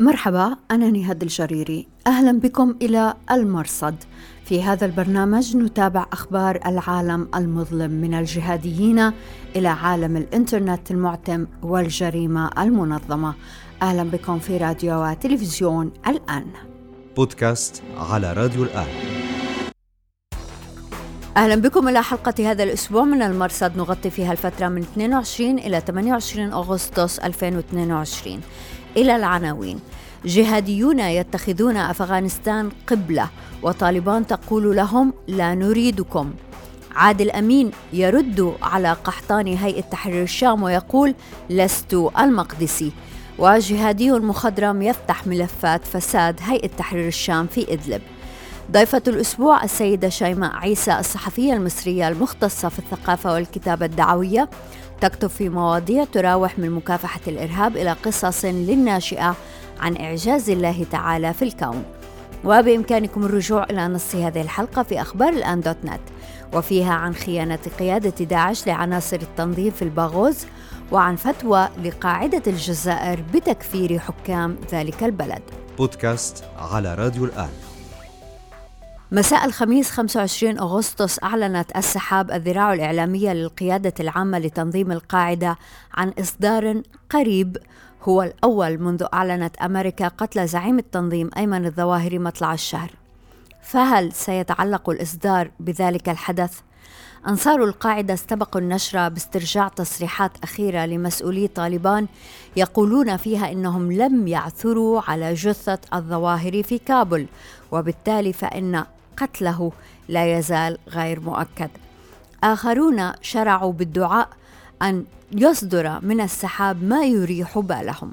مرحبا، أنا نهاد الجريري. أهلا بكم إلى المرصد. في هذا البرنامج نتابع أخبار العالم المظلم من الجهاديين إلى عالم الإنترنت المعتم والجريمة المنظمة. أهلا بكم في راديو وتلفزيون الآن. بودكاست على راديو الآن. أهلا بكم إلى حلقة هذا الأسبوع من المرصد، نغطي فيها الفترة من 22 إلى 28 أغسطس 2022. إلى العناوين: جهاديون يتخذون أفغانستان قبلة وطالبان تقول لهم لا نريدكم. عادل أمين يرد على قحطاني هيئة تحرير الشام ويقول لست المقدسي. وجهادي مخضرم يفتح ملفات فساد هيئة تحرير الشام في إدلب. ضيفة الأسبوع السيدة شيماء عيسى، الصحفية المصرية المختصة في الثقافة والكتابة الدعوية، تكتب في مواضيع تراوح من مكافحة الإرهاب إلى قصص للناشئة عن إعجاز الله تعالى في الكون. وبإمكانكم الرجوع إلى نص هذه الحلقة في أخبار الآن دوت نت، وفيها عن خيانة قيادة داعش لعناصر التنظيم في الباغوز، وعن فتوى لقاعدة الجزائر بتكفير حكام ذلك البلد. بودكاست على راديو الآن. مساء الخميس 25 أغسطس أعلنت السحاب الذراع الإعلامية للقيادة العامة لتنظيم القاعدة عن إصدار قريب هو الأول منذ أعلنت أمريكا قتل زعيم التنظيم أيمن الظواهري مطلع الشهر. فهل سيتعلق الإصدار بذلك الحدث؟ أنصار القاعدة استبقوا النشرة باسترجاع تصريحات أخيرة لمسؤولي طالبان يقولون فيها إنهم لم يعثروا على جثة الظواهري في كابول، وبالتالي فإن قتله لا يزال غير مؤكد. آخرون شرعوا بالدعاء أن يصدر من السحاب ما يريح بالهم.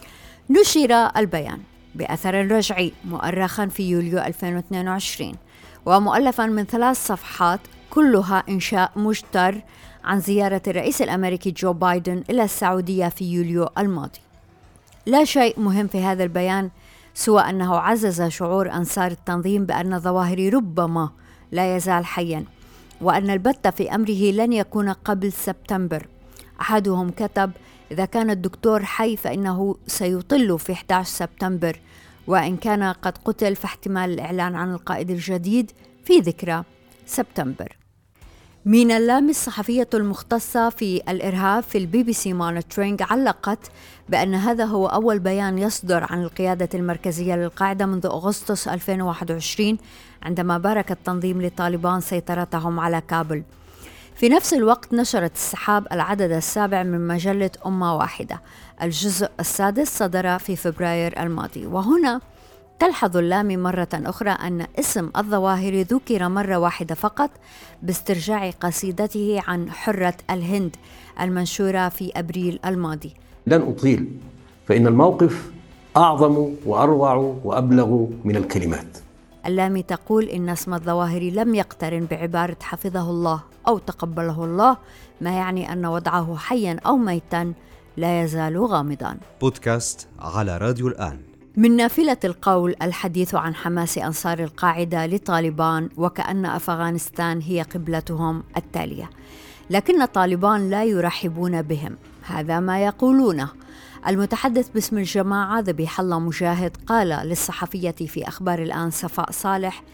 نشر البيان بأثر رجعي مؤرخا في يوليو 2022 ومؤلفا من 3 صفحات، كلها إنشاء مجتر عن زيارة الرئيس الأمريكي جو بايدن إلى السعودية في يوليو الماضي. لا شيء مهم في هذا البيان سوى أنه عزز شعور أنصار التنظيم بأن الظواهري ربما لا يزال حياً، وأن البت في أمره لن يكون قبل سبتمبر. أحدهم كتب: إذا كان الدكتور حي فإنه سيطل في 11 سبتمبر، وإن كان قد قتل فاحتمال الإعلان عن القائد الجديد في ذكرى سبتمبر. مينا اللامي، الصحفية المختصة في الإرهاب في BBC مونيتورينج، علقت بأن هذا هو أول بيان يصدر عن القيادة المركزية للقاعدة منذ أغسطس 2021 عندما بارك التنظيم لطالبان سيطرتهم على كابول. في نفس الوقت نشرت السحاب العدد السابع من مجلة أمة واحدة. الجزء السادس صدر في فبراير الماضي، وهنا تلحظ اللامي مرة أخرى أن اسم الظواهري ذكر مرة واحدة فقط باسترجاع قصيدته عن حرة الهند المنشورة في أبريل الماضي. لن أطيل، فإن الموقف أعظم وأروع وأبلغ من الكلمات. اللامي تقول إن اسم الظواهري لم يقترن بعبارة حفظه الله أو تقبله الله، ما يعني أن وضعه حيا أو ميتا لا يزال غامضا. بودكاست على راديو الآن. من نافلة القول الحديث عن حماس أنصار القاعدة لطالبان وكأن أفغانستان هي قبلتهم التالية، لكن طالبان لا يرحبون بهم، هذا ما يقولونه. المتحدث باسم الجماعة ذبيح الله مجاهد قال للصحفية في أخبار الآن صفاء صالح: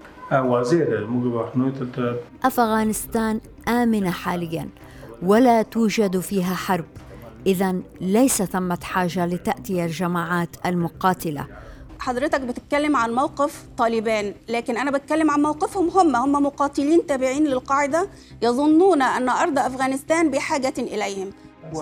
أفغانستان آمنة حاليا ولا توجد فيها حرب، إذن ليس ثمة حاجة لتأتي الجماعات المقاتلة. حضرتك بتتكلم عن موقف طالبان، لكن أنا بتكلم عن موقفهم هم مقاتلين تابعين للقاعدة يظنون أن أرض أفغانستان بحاجة إليهم.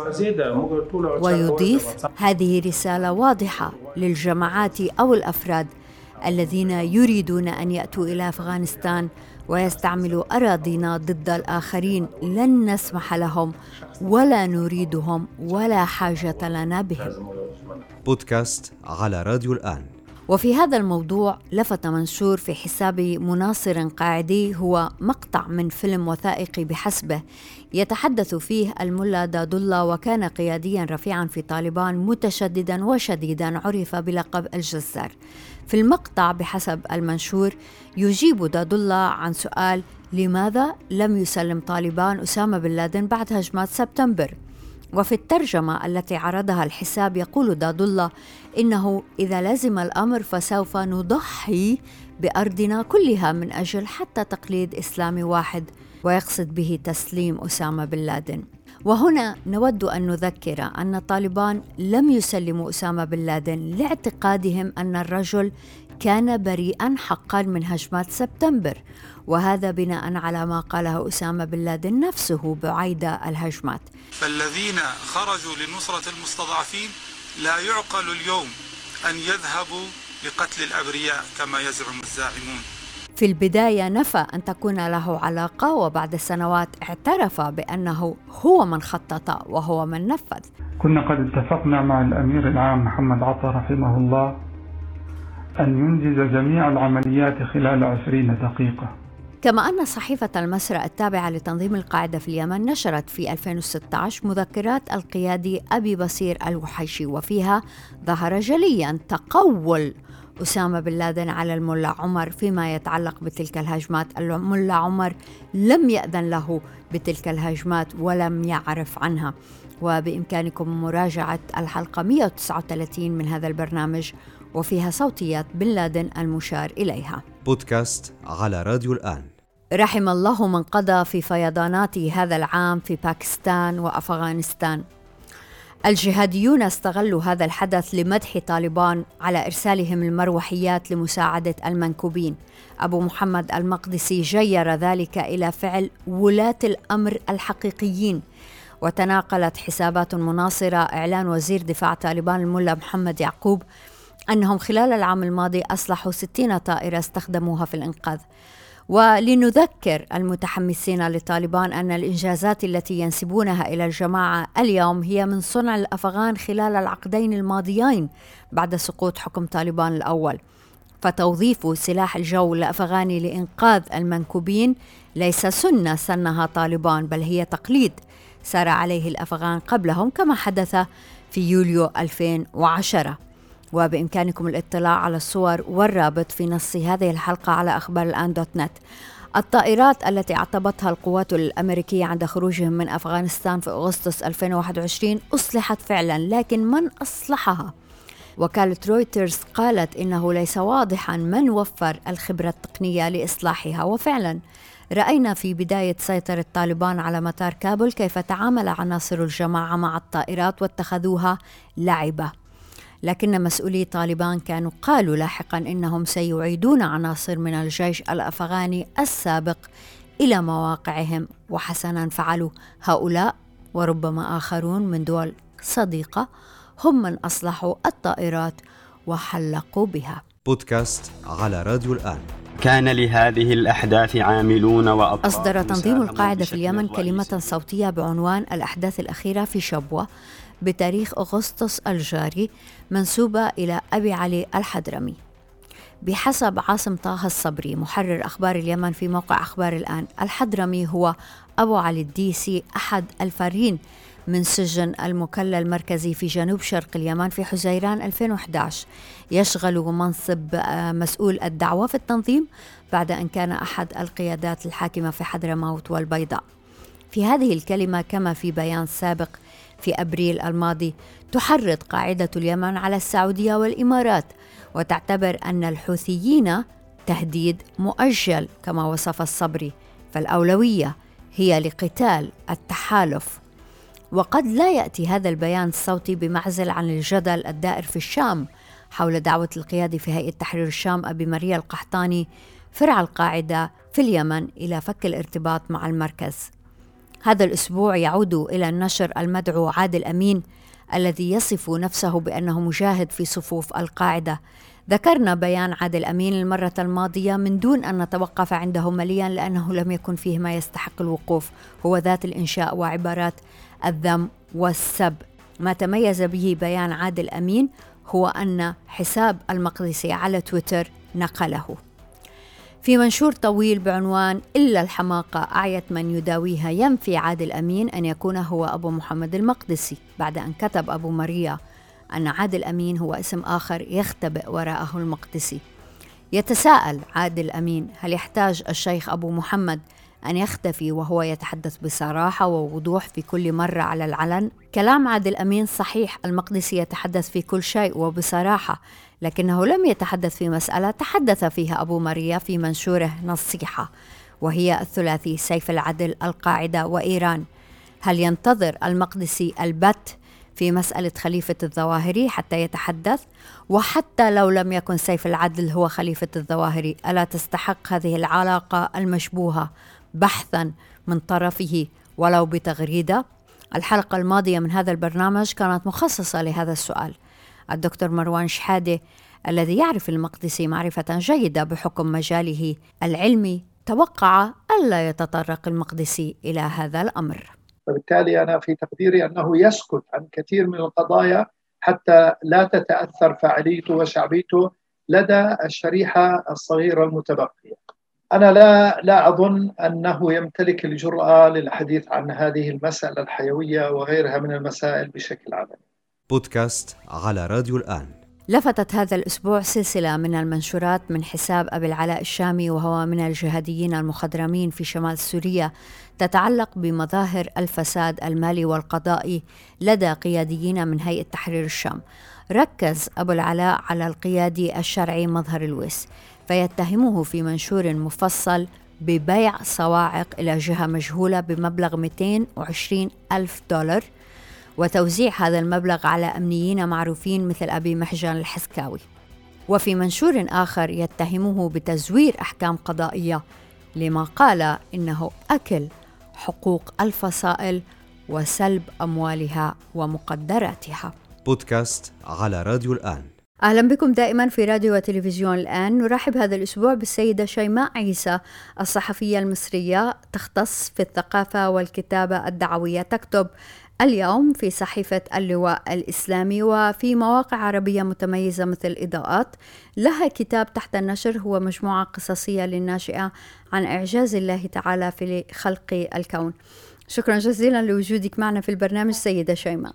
ويضيف: هذه رسالة واضحة للجماعات أو الأفراد الذين يريدون أن يأتوا إلى أفغانستان ويستعملوا أراضينا ضد الآخرين، لن نسمح لهم ولا نريدهم ولا حاجة لنا بهم. بودكاست على راديو الآن. وفي هذا الموضوع لفت منشور في حساب مناصر قاعدي هو مقطع من فيلم وثائقي بحسبه يتحدث فيه الملا دادولا، وكان قياديا رفيعا في طالبان متشددا وشديدا عرف بلقب الجزار. في المقطع بحسب المنشور يجيب دادولا عن سؤال: لماذا لم يسلم طالبان أسامة بن لادن بعد هجمات سبتمبر؟ وفي الترجمة التي عرضها الحساب يقول دادولا إنه إذا لزم الأمر فسوف نضحي بأرضنا كلها من أجل حتى تقليد إسلامي واحد، ويقصد به تسليم أسامة بن لادن. وهنا نود أن نذكر أن طالبان لم يسلموا أسامة بن لادن لاعتقادهم أن الرجل كان بريئاً حقاً من هجمات سبتمبر، وهذا بناء على ما قاله أسامة بن لادن نفسه بعيد الهجمات. فالذين خرجوا لنصرة المستضعفين لا يعقل اليوم أن يذهبوا لقتل الأبرياء كما يزعم الزاعمون. في البداية نفى أن تكون له علاقة، وبعد سنوات اعترف بأنه هو من خطط وهو من نفذ. كنا قد اتفقنا مع الأمير العام محمد عطا رحمه الله أن ينجز جميع العمليات خلال 20 دقيقة. كما أن صحيفة المسرى التابعة لتنظيم القاعدة في اليمن نشرت في 2016 مذكرات القيادي أبي بصير الوحيشي، وفيها ظهر جلياً تقول أسامة بن لادن على الملا عمر فيما يتعلق بتلك الهجمات. الملا عمر لم يأذن له بتلك الهجمات ولم يعرف عنها، وبإمكانكم مراجعة الحلقة 139 من هذا البرنامج، وفيها صوتيات بن لادن المشار إليها. بودكاست على راديو الآن. رحم الله من قضى في فيضانات هذا العام في باكستان وأفغانستان. الجهاديون استغلوا هذا الحدث لمدح طالبان على إرسالهم المروحيات لمساعدة المنكوبين. أبو محمد المقدسي جير ذلك إلى فعل ولاة الأمر الحقيقيين، وتناقلت حسابات مناصرة إعلان وزير دفاع طالبان الملا محمد يعقوب أنهم خلال العام الماضي أصلحوا 60 طائرة استخدموها في الإنقاذ. ولنذكر المتحمسين لطالبان أن الإنجازات التي ينسبونها إلى الجماعة اليوم هي من صنع الأفغان خلال العقدين الماضيين بعد سقوط حكم طالبان الأول. فتوظيف سلاح الجو الأفغاني لإنقاذ المنكوبين ليس سنة سنها طالبان، بل هي تقليد سار عليه الأفغان قبلهم، كما حدث في يوليو 2010. وبإمكانكم الاطلاع على الصور والرابط في نص هذه الحلقة على أخبارالآن.net. الطائرات التي اعتبتها القوات الأمريكية عند خروجهم من أفغانستان في أغسطس 2021 أصلحت فعلا، لكن من أصلحها؟ وكالة رويترز قالت إنه ليس واضحا من وفر الخبرة التقنية لإصلاحها. وفعلا رأينا في بداية سيطرة طالبان على مطار كابول كيف تعامل عناصر الجماعة مع الطائرات واتخذوها لعبة، لكن مسؤولي طالبان كانوا قالوا لاحقا إنهم سيعيدون عناصر من الجيش الأفغاني السابق إلى مواقعهم، وحسنا فعلوا هؤلاء وربما آخرون من دول صديقة هم من أصلحوا الطائرات وحلقوا بها. بودكاست على راديو الآن. كان لهذه الأحداث عاملون وأبطال. أصدر تنظيم القاعدة في اليمن كلمة صوتية بعنوان الأحداث الأخيرة في شبوة بتاريخ أغسطس الجاري، منسوبة إلى أبي علي الحضرمي. بحسب عاصم طه الصبري محرر أخبار اليمن في موقع أخبار الآن، الحضرمي هو أبو علي الديسي، أحد الفارين من سجن المكلا المركزي في جنوب شرق اليمن في حزيران 2011. يشغل منصب مسؤول الدعوة في التنظيم بعد أن كان أحد القيادات الحاكمة في حضرموت والبيضاء. في هذه الكلمة كما في بيان سابق في أبريل الماضي تحرض قاعدة اليمن على السعودية والإمارات، وتعتبر أن الحوثيين تهديد مؤجل كما وصف الصبري، فالأولوية هي لقتال التحالف. وقد لا يأتي هذا البيان الصوتي بمعزل عن الجدل الدائر في الشام حول دعوة القيادي في هيئة تحرير الشام أبي مريا القحطاني فرع القاعدة في اليمن إلى فك الارتباط مع المركز. هذا الأسبوع يعود إلى النشر المدعو عادل أمين الذي يصف نفسه بأنه مجاهد في صفوف القاعدة. ذكرنا بيان عادل أمين المرة الماضية من دون أن نتوقف عنده مليا، لأنه لم يكن فيه ما يستحق الوقوف، هو ذات الإنشاء وعبارات الذم والسب. ما تميز به بيان عادل أمين هو أن حساب المقدسي على تويتر نقله. في منشور طويل بعنوان إلا الحماقة أعيت من يداويها، ينفي عادل أمين أن يكون هو أبو محمد المقدسي، بعد أن كتب أبو مريا أن عادل أمين هو اسم آخر يختبئ وراءه المقدسي. يتساءل عادل أمين: هل يحتاج الشيخ أبو محمد أن يختفي وهو يتحدث بصراحة ووضوح في كل مرة على العلن؟ كلام عادل أمين صحيح، المقدسي يتحدث في كل شيء وبصراحة، لكنه لم يتحدث في مسألة تحدث فيها أبو ماريا في منشوره نصيحة، وهي الثلاثي سيف العدل، القاعدة وإيران. هل ينتظر المقدسي البت في مسألة خليفة الظواهري حتى يتحدث؟ وحتى لو لم يكن سيف العدل هو خليفة الظواهري، ألا تستحق هذه العلاقة المشبوهة بحثا من طرفه ولو بتغريدة؟ الحلقة الماضية من هذا البرنامج كانت مخصصة لهذا السؤال. الدكتور مروان شحادة الذي يعرف المقدسي معرفة جيدة بحكم مجاله العلمي توقع ألا يتطرق المقدسي إلى هذا الأمر. وبالتالي أنا في تقديري أنه يسكت عن كثير من القضايا حتى لا تتأثر فاعليته وشعبيته لدى الشريحة الصغيرة المتبقية. أنا لا أظن أنه يمتلك الجرأة للحديث عن هذه المسألة الحيوية وغيرها من المسائل بشكل عملي. بودكاست على راديو الآن. لفتت هذا الأسبوع سلسلة من المنشورات من حساب أبي العلاء الشامي، وهو من الجهاديين المخضرمين في شمال سوريا، تتعلق بمظاهر الفساد المالي والقضائي لدى قياديين من هيئة تحرير الشام. ركز أبو العلاء على القيادي الشرعي مظهر الويس، فيتهمه في منشور مفصل ببيع صواعق إلى جهة مجهولة بمبلغ 220 ألف دولار، وتوزيع هذا المبلغ على أمنيين معروفين مثل أبي محجن الحسكاوي. وفي منشور آخر يتهمه بتزوير أحكام قضائية لما قال إنه أكل حقوق الفصائل وسلب أموالها ومقدراتها. بودكاست على راديو الآن. أهلا بكم دائما في راديو وتلفزيون الآن. نرحب هذا الأسبوع بالسيدة شيماء عيسى، الصحفية المصرية تختص في الثقافة والكتابة الدعوية، تكتب اليوم في صحيفة اللواء الإسلامي وفي مواقع عربية متميزة مثل إضاءات. لها كتاب تحت النشر هو مجموعة قصصية للناشئة عن إعجاز الله تعالى في خلق الكون. شكرا جزيلا لوجودك معنا في البرنامج سيدة شيماء.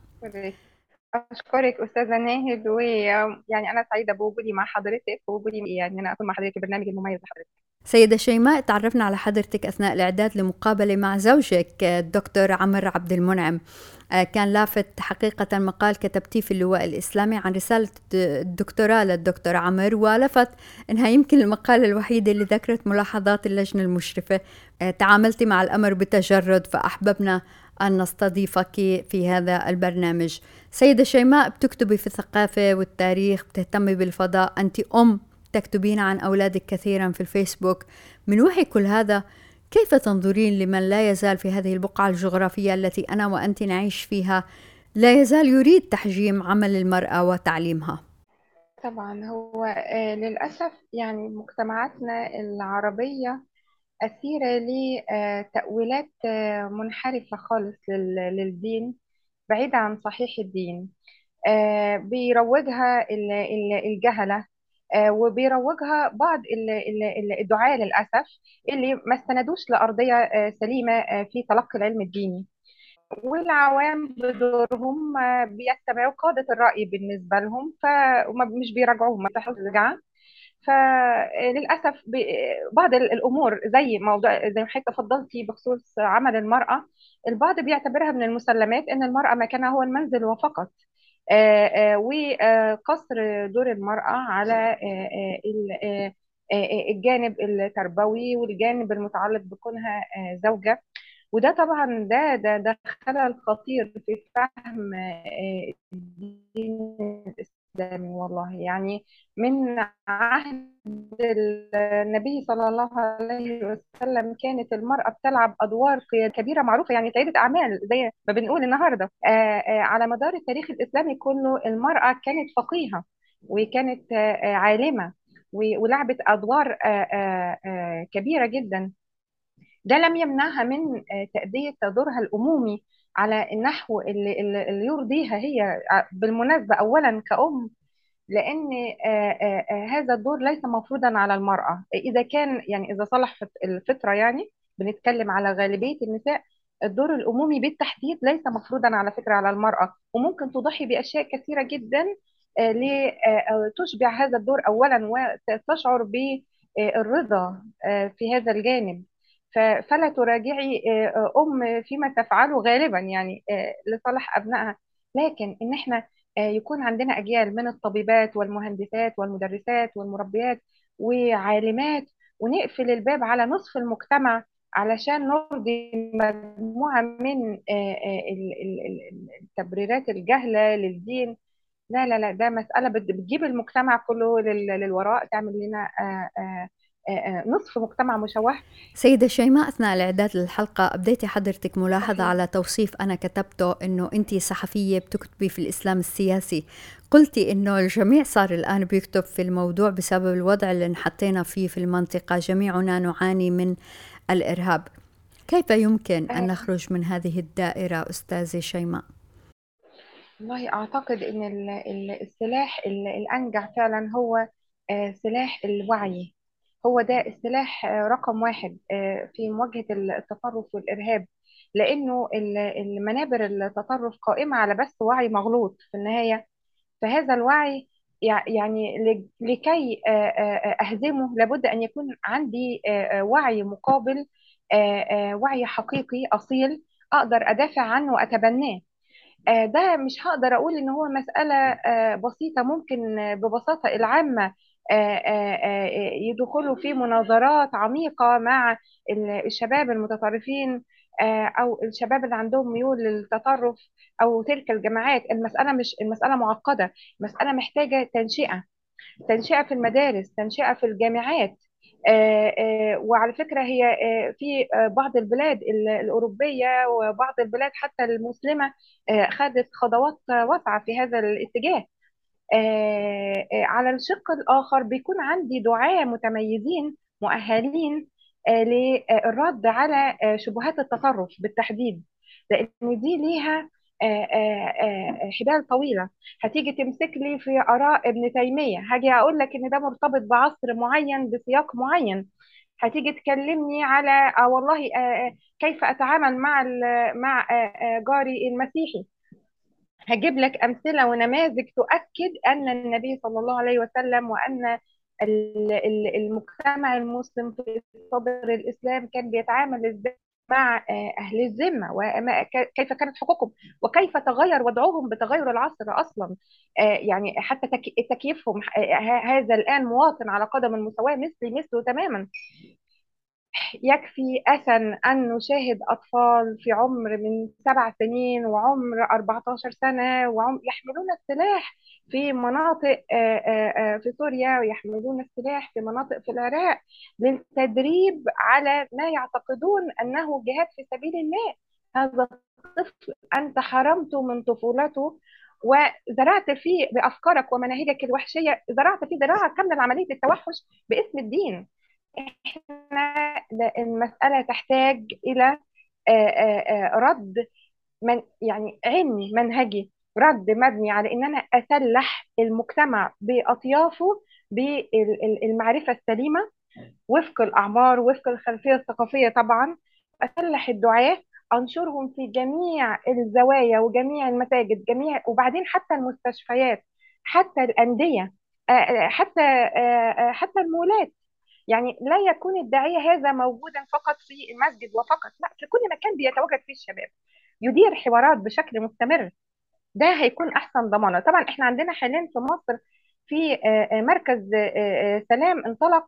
أشكرك أستاذة ناهد، ويعني أنا سعيدة بوجودي مع حضرتك ووجودي يعني أنا أكون مع حضرتك في البرنامج المميز لحضرتك. سيدة شيماء، تعرفنا على حضرتك أثناء الإعداد لمقابلة مع زوجك الدكتور عمر عبد المنعم. كان لافت حقيقة مقال كتبتيه في اللواء الإسلامي عن رسالة الدكتوراه للدكتور عمر، ولفت أنها يمكن المقالة الوحيدة اللي ذكرت ملاحظات اللجنة المشرفة. تعاملتي مع الأمر بتجرد، فأحببنا أن نستضيفك في هذا البرنامج. سيدة شيماء، بتكتبي في الثقافة والتاريخ، بتهتمي بالفضاء، أنت تكتبين عن أولادك كثيرا في الفيسبوك. من وحي كل هذا، كيف تنظرين لمن لا يزال في هذه البقعة الجغرافية التي أنا وأنت نعيش فيها لا يزال يريد تحجيم عمل المرأة وتعليمها؟ طبعا هو للأسف يعني مجتمعاتنا العربية أسيرة لتأويلات منحرفة خالص للدين، بعيدة عن صحيح الدين. بيروجها الجهلة، وبيروجها بعض الدعاة للأسف اللي ما استندوش لأرضية سليمة في تلقي العلم الديني، والعوام بدورهم بيتبعوا قادة الرأي بالنسبة لهم، فمش بيراجعوهم، ما بيفتحوش رجعة. فللأسف بعض الأمور زي موضوع زي ما حضرتك تفضلتي بخصوص عمل المرأة، البعض بيعتبرها من المسلمات أن المرأة مكانها هو المنزل وفقط، وقصر دور المرأة على الجانب التربوي والجانب المتعلق بكونها زوجة. وده طبعا ده خلل خطير في فهم الدين الإسلامي. والله يعني من عهد النبي صلى الله عليه وسلم كانت المرأة بتلعب أدوار كبيرة معروفة، يعني سيدة أعمال زي ما بنقول النهاردة. على مدار التاريخ الإسلامي كله المرأة كانت فقيهة وكانت عالمة ولعبت أدوار كبيرة جدا. ده لم يمنعها من تأدية دورها الأمومي على النحو اللي يرضيها هي بالمناسبة، أولا كأم، لأن هذا الدور ليس مفروضا على المرأة. إذا كان يعني إذا صلح الفطرة، يعني بنتكلم على غالبية النساء، الدور الأمومي بالتحديد ليس مفروضا على فكرة على المرأة، وممكن تضحي بأشياء كثيرة جدا لتشبع هذا الدور أولا وتشعر بالرضا في هذا الجانب. فلا تراجعي فيما تفعله غالبا يعني لصالح أبنائها. لكن إن إحنا يكون عندنا أجيال من الطبيبات والمهندسات والمدرسات والمربيات وعالمات، ونقفل الباب على نصف المجتمع علشان نرضي مجموعة من التبريرات الجهلة للدين. لا لا لا، ده مسألة بتجيب المجتمع كله للوراء، تعمل لنا نصف مجتمع مشوه. سيدة شيماء، أثناء الإعداد للحلقة أبديتي حضرتك ملاحظة على توصيف أنا كتبته إنه أنتي صحفية بتكتبي في الإسلام السياسي. قلتي إنه الجميع صار الآن بيكتب في الموضوع بسبب الوضع اللي انحطينا فيه في المنطقة، جميعنا نعاني من الإرهاب. كيف يمكن أن نخرج من هذه الدائرة أستاذة شيماء؟ والله أعتقد إن السلاح الأنجع فعلا هو سلاح الوعي. هو ده السلاح رقم واحد في مواجهة التطرف والإرهاب، لأنه المنابر التطرف قائمة على بس وعي مغلوط في النهاية. فهذا الوعي يعني لكي أهزمه لابد أن يكون عندي وعي مقابل، وعي حقيقي أصيل أقدر أدافع عنه وأتبناه. ده مش هقدر أقول إن هو مسألة بسيطة. ممكن ببساطة العامة يدخلوا في مناظرات عميقة مع الشباب المتطرفين أو الشباب اللي عندهم ميول للتطرف أو تلك الجماعات. مش المسألة معقدة، المسألة محتاجة تنشئة في المدارس، تنشئة في الجامعات. وعلى فكرة هي في بعض البلاد الأوروبية وبعض البلاد حتى المسلمة خدت خطوات واسعة في هذا الاتجاه. على الشق الآخر بيكون عندي دعاة متميزين مؤهلين للرد على شبهات التطرف بالتحديد، لأن دي ليها حبال طويلة. هتيجي تمسك لي في آراء ابن تيمية، هاجي أقول لك إن ده مرتبط بعصر معين بسياق معين. هتيجي تكلمني على والله كيف أتعامل مع جاري المسيحي. هجيب لك أمثلة ونماذج تؤكد أن النبي صلى الله عليه وسلم وأن المجتمع المسلم في صدر الإسلام كان بيتعامل إزاي مع أهل الذمة، وكيف كانت حقوقهم، وكيف تغير وضعهم بتغير العصر أصلا. يعني حتى تكييفهم هذا الآن مواطن على قدم المساواة مثله تماما. يكفي أسا أن نشاهد أطفال في عمر من 7 سنين وعمر 14 سنة يحملون السلاح في مناطق في سوريا، ويحملون السلاح في مناطق في العراق للتدريب على ما يعتقدون أنه جهاد في سبيل الله. هذا الطفل أنت حرمته من طفولته وزرعت فيه بأفكارك ومناهجك الوحشية، زرعت فيه زراعة كاملة لعملية التوحش باسم الدين. احنا المسألة تحتاج إلى رد يعني علمي منهجي، رد مبني على إن أنا أسلح المجتمع بأطيافه بالمعرفة السليمة وفق الأعمار وفق الخلفية الثقافية طبعا. أسلح الدعاة، أنشرهم في جميع الزوايا وجميع المساجد، وبعدين حتى المستشفيات، حتى الأندية، حتى المولات. يعني لا يكون الداعية هذا موجودا فقط في المسجد وفقط، لا، في كل مكان بيتواجد فيه الشباب، يدير حوارات بشكل مستمر. ده هيكون أحسن ضمانة. طبعا احنا عندنا حاليا في مصر في مركز سلام انطلق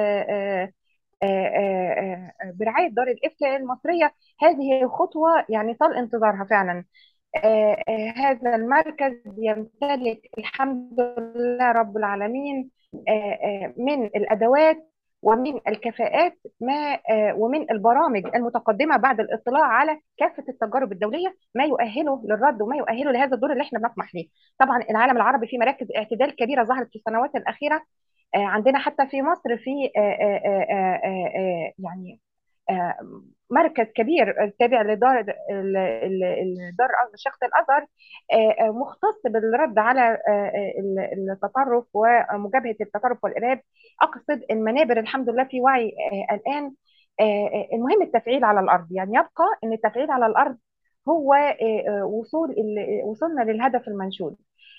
برعاية دار الإفتاء المصرية. هذه خطوة يعني طال انتظارها فعلا. هذا المركز يمتلك الحمد لله رب العالمين من الأدوات ومن الكفاءات ومن البرامج المتقدمة بعد الاطلاع على كافة التجارب الدولية ما يؤهله للرد وما يؤهله لهذا الدور اللي احنا بنطمح ليه. طبعا العالم العربي في مراكز اعتدال كبيرة ظهرت في السنوات الأخيرة. عندنا حتى في مصر في يعني مركز كبير تابع لدار شيخة الأزهر مختص بالرد على التطرف ومجابهة التطرف والإرهاب. أقصد المنابر الحمد لله في وعي الآن. المهم التفعيل على الأرض، يعني يبقى أن التفعيل على الأرض هو وصولنا للهدف المنشود.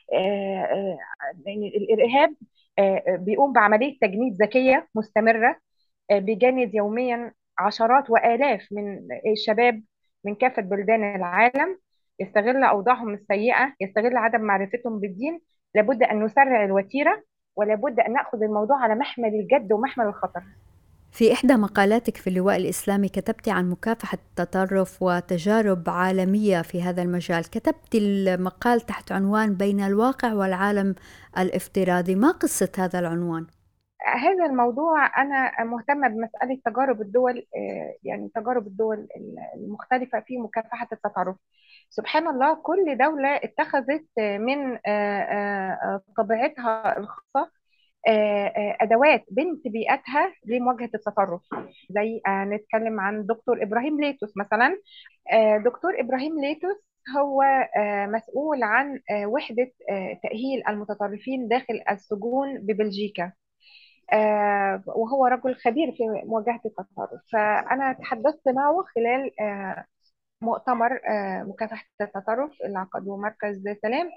يعني الإرهاب بيقوم بعملية تجنيد ذكية مستمرة، بيجند يوميا عشرات وآلاف من الشباب من كافة بلدان العالم يستغل أوضاعهم السيئة، يستغل عدم معرفتهم بالدين. لابد أن نسرع الوتيرة، ولابد أن نأخذ الموضوع على محمل الجد ومحمل الخطر. في إحدى مقالاتك في اللواء الإسلامي كتبت عن مكافحة التطرف وتجارب عالمية في هذا المجال. كتبت المقال تحت عنوان بين الواقع والعالم الافتراضي. ما قصة هذا العنوان؟ هذا الموضوع أنا مهتمة بمسألة تجارب الدول، يعني تجارب الدول المختلفة في مكافحة التطرف. سبحان الله، كل دولة اتخذت من طبيعتها الخاصة أدوات بنت بيئتها لمواجهة التطرف. زي نتكلم عن دكتور إبراهيم ليتوس مثلا. دكتور إبراهيم ليتوس هو مسؤول عن وحدة تأهيل المتطرفين داخل السجون ببلجيكا، وهو رجل خبير في مواجهة التطرف. فأنا تحدثت معه خلال مؤتمر مكافحة التطرف اللي عقده مركز سلام،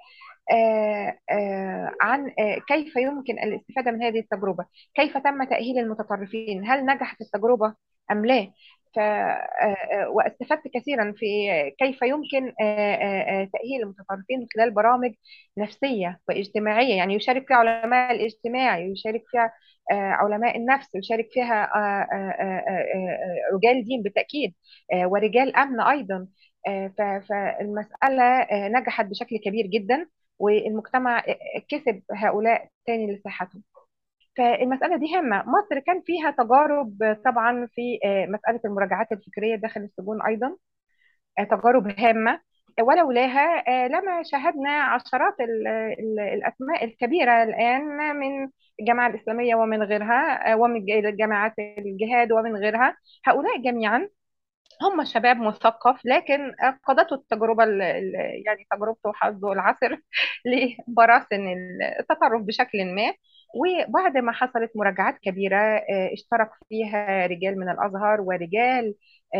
عن كيف يمكن الاستفادة من هذه التجربة، كيف تم تأهيل المتطرفين، هل نجحت التجربة أم لا. واستفدت كثيرا في كيف يمكن تأهيل المتطرفين من خلال برامج نفسية واجتماعية، يعني يشارك فيها علماء الاجتماع، يشارك فيها علماء النفس، يشارك فيها رجال دين بالتأكيد، ورجال أمن أيضا. فالمسألة نجحت بشكل كبير جدا، والمجتمع كسب هؤلاء تاني لصحتهم. فالمسألة دي هامة. مصر كان فيها تجارب طبعا في مسألة المراجعات الفكرية داخل السجون أيضا، تجارب هامة، ولولاها لما شاهدنا عشرات الأسماء الكبيرة الآن من الجماعة الإسلامية ومن غيرها، ومن جماعات الجهاد ومن غيرها. هؤلاء جميعا هم شباب مثقف، لكن قضته التجربة يعني تجربته وحظه العسر لبراثن التطرف بشكل ما. وبعد ما حصلت مراجعات كبيرة اشترك فيها رجال من الأزهر ورجال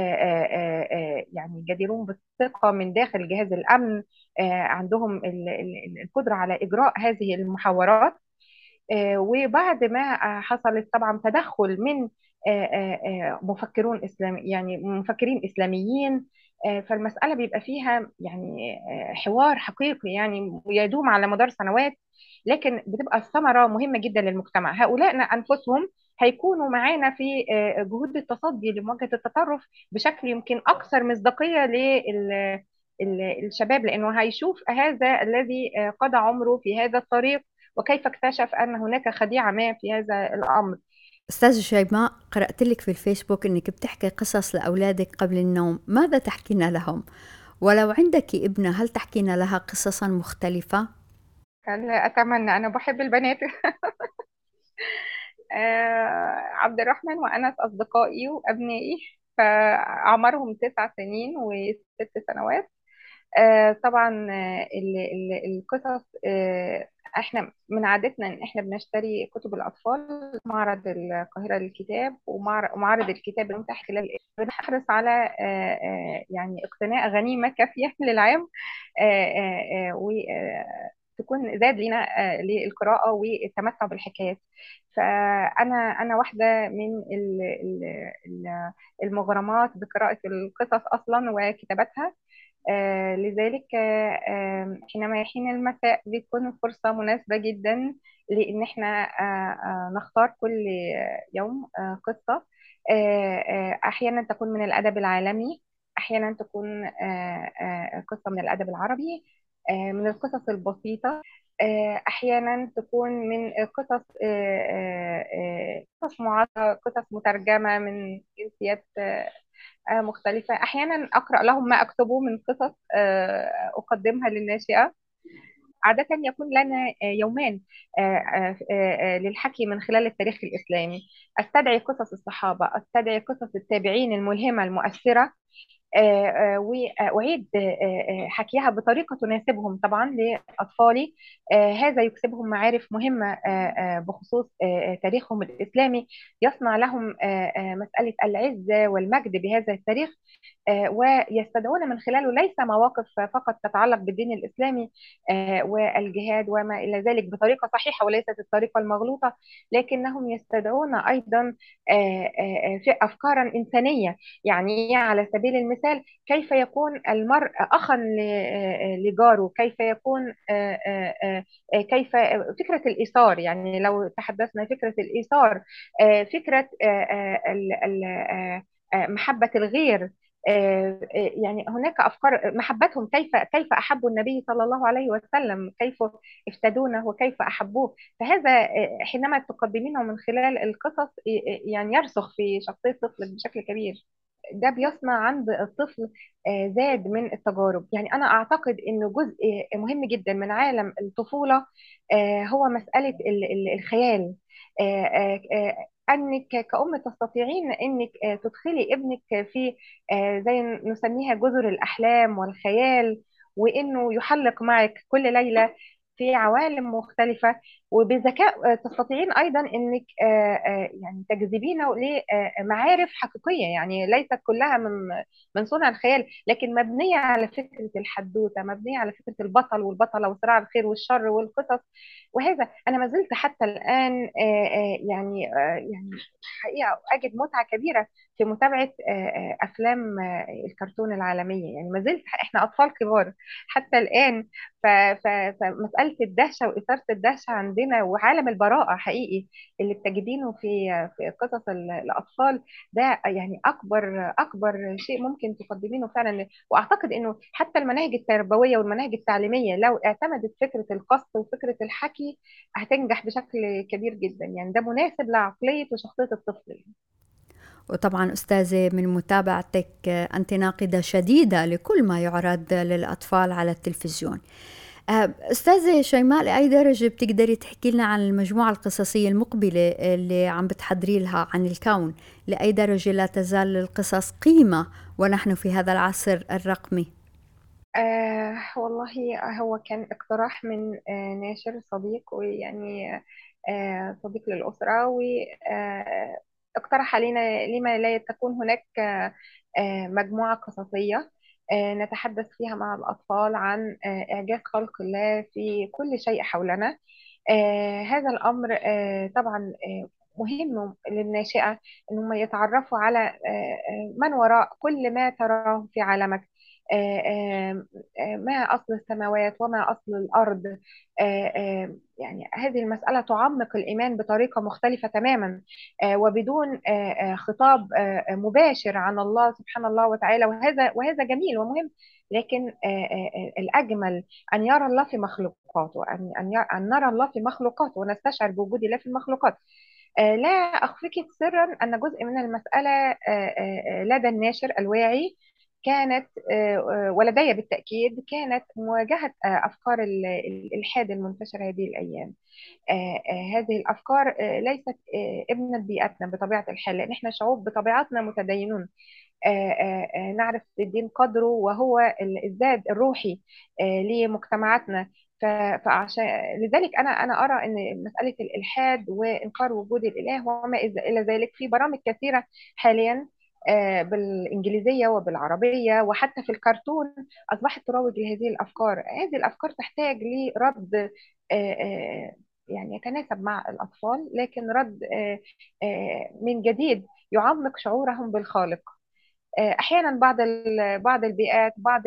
يعني جديرون بالثقة من داخل جهاز الأمن، عندهم القدرة على إجراء هذه المحاورات. وبعد ما حصلت طبعا تدخل من مفكرون إسلامي، يعني مفكرين إسلاميين، فالمسألة بيبقى فيها يعني حوار حقيقي يعني يدوم على مدار سنوات، لكن بتبقى الثمرة مهمة جدا للمجتمع. هؤلاء أنفسهم هيكونوا معانا في جهود التصدي لمواجهة التطرف بشكل يمكن أكثر مصداقية للشباب، لأنه هيشوف هذا الذي قضى عمره في هذا الطريق وكيف اكتشف أن هناك خديعة ما في هذا الأمر. أستاذ شيماء، قرأت لك في الفيسبوك أنك بتحكي قصص لأولادك قبل النوم. ماذا تحكين لهم؟ ولو عندك ابنة هل تحكين لها قصصا مختلفة؟ أتمنى، أنا بحب البنات. عبد الرحمن وأنس أصدقائي وأبنائي، فأعمارهم 9 سنين و6 سنوات. طبعا القصص، احنا من عادتنا ان احنا بنشتري كتب الاطفال معرض القاهره للكتاب ومعرض الكتاب المتاح خلال بنحرص على يعني اقتناء غنيمه كافيه للعام، وتكون زاد لنا للقراءه والتمتع بالحكايات. فانا واحده من المغرمات بقراءه القصص اصلا وكتابتها. لذلك حينما يحين المساء بتكون فرصة مناسبة جدا لأن احنا نختار كل يوم قصة. أحيانا تكون من الأدب العالمي، أحيانا تكون قصة من الأدب العربي، من القصص البسيطة، أحيانا تكون من قصص قصص معاصرة، قصص مترجمة من جنسيات مختلفة. أحيانا أقرأ لهم ما أكتبه من قصص أقدمها للناشئة. عادة يكون لنا يومان للحكي من خلال التاريخ الإسلامي. أستدعي قصص الصحابة، أستدعي قصص التابعين الملهمة المؤثرة، وأعيد حكيها بطريقة تناسبهم طبعا لأطفالي. هذا يكسبهم معارف مهمة بخصوص تاريخهم الإسلامي، يصنع لهم مسألة العزة والمجد بهذا التاريخ ويستدعون من خلاله ليس مواقف فقط تتعلق بالدين الإسلامي والجهاد وما إلى ذلك بطريقة صحيحة وليست الطريقة المغلوطة، لكنهم يستدعون أيضا في أفكارا إنسانية. يعني على سبيل المثال كيف يكون المرء أخا لجاره، كيف يكون كيف فكرة الإيثار. يعني لو تحدثنا فكرة الإيثار، فكرة محبة الغير، يعني هناك أفكار محبتهم، كيف أحبوا النبي صلى الله عليه وسلم، كيف افتدونه وكيف أحبوه. فهذا حينما تقدمينه من خلال القصص يعني يرسخ في شخصية طفلك بشكل كبير. ده بيصنع عند الطفل زاد من التجارب. يعني أنا أعتقد أنه جزء مهم جدا من عالم الطفولة هو مسألة الخيال. أنك كأم تستطيعين أنك تدخلي ابنك في زي نسميها جزر الأحلام والخيال، وأنه يحلق معك كل ليلة في عوالم مختلفة، وبذكاء تستطيعين أيضا أنك يعني تجذبينه لمعارف حقيقية، يعني ليست كلها من صنع الخيال، لكن مبنية على فكرة الحدوتة، مبنية على فكرة البطل والبطلة وصراع الخير والشر والقصص. وهذا أنا ما زلت حتى الآن يعني حقيقة أجد متعة كبيرة في متابعة أفلام الكرتون العالمية. يعني ما زلت إحنا أطفال كبار حتى الآن. فمسألة الدهشة وإثارة الدهشة عندنا وعالم البراءة حقيقي اللي بتجدينه في قصص الأطفال، ده يعني أكبر شيء ممكن تقدمينه فعلا. وأعتقد إنه حتى المناهج التربوية والمناهج التعليمية لو اعتمدت فكرة القص وفكرة الحكي هتنجح بشكل كبير جدا. يعني ده مناسب لعقلية وشخصية الطفل. وطبعا أستاذة من متابعتك أنت ناقدة شديدة لكل ما يعرض للأطفال على التلفزيون. أستاذة شيماء، لأي درجة بتقدري تحكي لنا عن المجموعة القصصية المقبلة اللي عم بتحضري لها عن الكون؟ لأي درجة لا تزال للقصص قيمة ونحن في هذا العصر الرقمي؟ والله هو كان اقتراح من ناشر صديق، ويعني صديق للأسرة، واقترح علينا لما لا تكون هناك مجموعة قصصية نتحدث فيها مع الأطفال عن إعجاز خلق الله في كل شيء حولنا. هذا الأمر طبعا مهم للناشئة أنهم يتعرفوا على من وراء كل ما تراه في عالمك، ما أصل السماوات وما أصل الأرض. يعني هذه المسألة تعمق الإيمان بطريقة مختلفة تماما، وبدون خطاب مباشر عن الله سبحانه الله وتعالى، وهذا جميل ومهم. لكن الأجمل أن يرى الله في مخلوقاته، أن نرى الله في مخلوقاته ونستشعر بوجود الله في المخلوقات. لا أخفيك سرا أن جزء من المسألة لدى الناشر الواعي كانت ولدي بالتأكيد كانت مواجهة أفكار الإلحاد المنتشرة هذه الأيام. هذه الأفكار ليست ابنة بيئتنا بطبيعة الحال، لأن احنا شعوب بطبيعتنا متدينون، نعرف الدين قدره وهو الزاد الروحي لمجتمعاتنا. فعشان لذلك أنا أرى أن مسألة الإلحاد وإنكار وجود الإله وما إلى ذلك في برامج كثيرة حاليا بالإنجليزية وبالعربية وحتى في الكرتون أصبحت تروج لهذه الأفكار. هذه الأفكار تحتاج لرد يعني يتناسب مع الأطفال، لكن رد من جديد يعمق شعورهم بالخالق. أحيانا بعض البيئات، بعض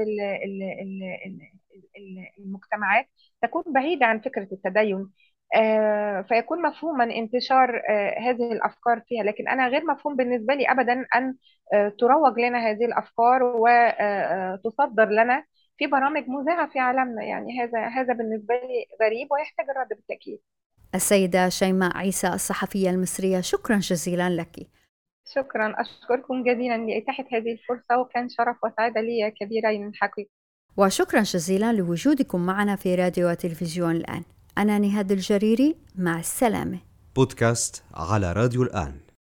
المجتمعات تكون بعيدة عن فكرة التدين، فيكون مفهوما انتشار هذه الأفكار فيها، لكن أنا غير مفهوم بالنسبة لي أبدا أن تروج لنا هذه الأفكار وتصدر لنا في برامج مذاعة في عالمنا. يعني هذا بالنسبة لي غريب ويحتاج الرد بالتأكيد. السيدة شيماء عيسى الصحفية المصرية، شكرا جزيلا لك. شكرا، أشكركم جزيلا لإتاحة هذه الفرصة، وكان شرف وسعادة لي كبيرين حقيقة. وشكرا جزيلا لوجودكم معنا في راديو وتلفزيون الآن. أنا نهاد الجريري، مع السلامة. بودكاست على راديو الآن.